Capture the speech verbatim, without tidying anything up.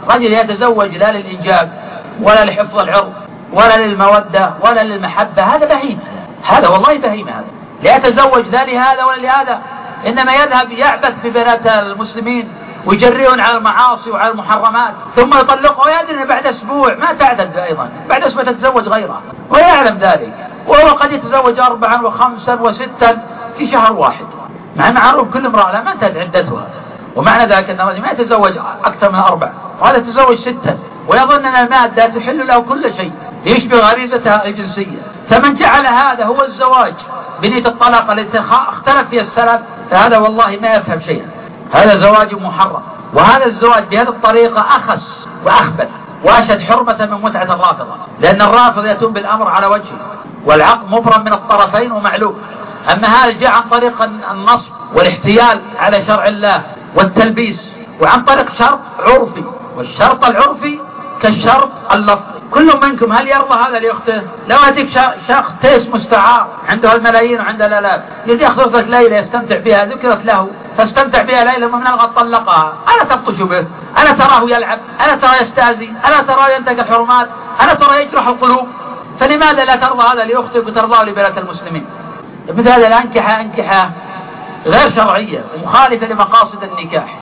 رجل يتزوج لا للإنجاب ولا لحفظ العرض ولا للمودة ولا للمحبة، هذا بهيم، هذا والله بهيم، هذا لا يتزوج لا لهذا ولا لهذا، إنما يذهب يعبث ببنات المسلمين ويجريهم على المعاصي وعلى المحرمات، ثم يطلقها ويدري بعد أسبوع ما تعدد أيضا، بعد أسبوع تتزوج غيرها ويعلم ذلك، وهو قد يتزوج أربعا وخمسا وستا في شهر واحد، مع معروف كل امرأة لا ما انتهت عدتها، ومعنى ذلك أن الرجل ما يتزوج أكثر من أربع، وهذا يتزوج ستا ويظن أن المادة تحل له كل شيء ليشبه غريزتها الجنسية. فمن جعل هذا هو الزواج بنية الطلاق التي اختلف فيها السلف فهذا والله ما يفهم شيئا، هذا زواج محرم، وهذا الزواج بهذه الطريقة أخس وأخبث وأشد حرمة من متعة الرافضة، لأن الرافض يتم بالأمر على وجهه والعقد مبرم من الطرفين ومعلوم، أما هذا جاء عن طريق النصب والاحتيال على شرع الله والتلبيس، وعن طريق شرط عرفي، والشرط العرفي كالشرط اللفظي. كل منكم هل يرضى هذا لأخته؟ لو أتيك شخص تيس مستعار عنده الملايين وعنده الآلاف يقول يأخذ لك ليلة يستمتع بها، ذكرت له فاستمتع بها ليلة ومن الغد طلقها، ألا تبطش به؟ ألا تراه يلعب؟ ألا تراه يستهزي؟ ألا تراه ينتهك الحرمات؟ ألا تراه يجرح القلوب؟ فلماذا لا ترضى هذا لأختك وترضاه لبنات المسلمين؟ مثل هذه الأنكحة أنكحة غير شرعية ومخالفة لمقاصد النكاح.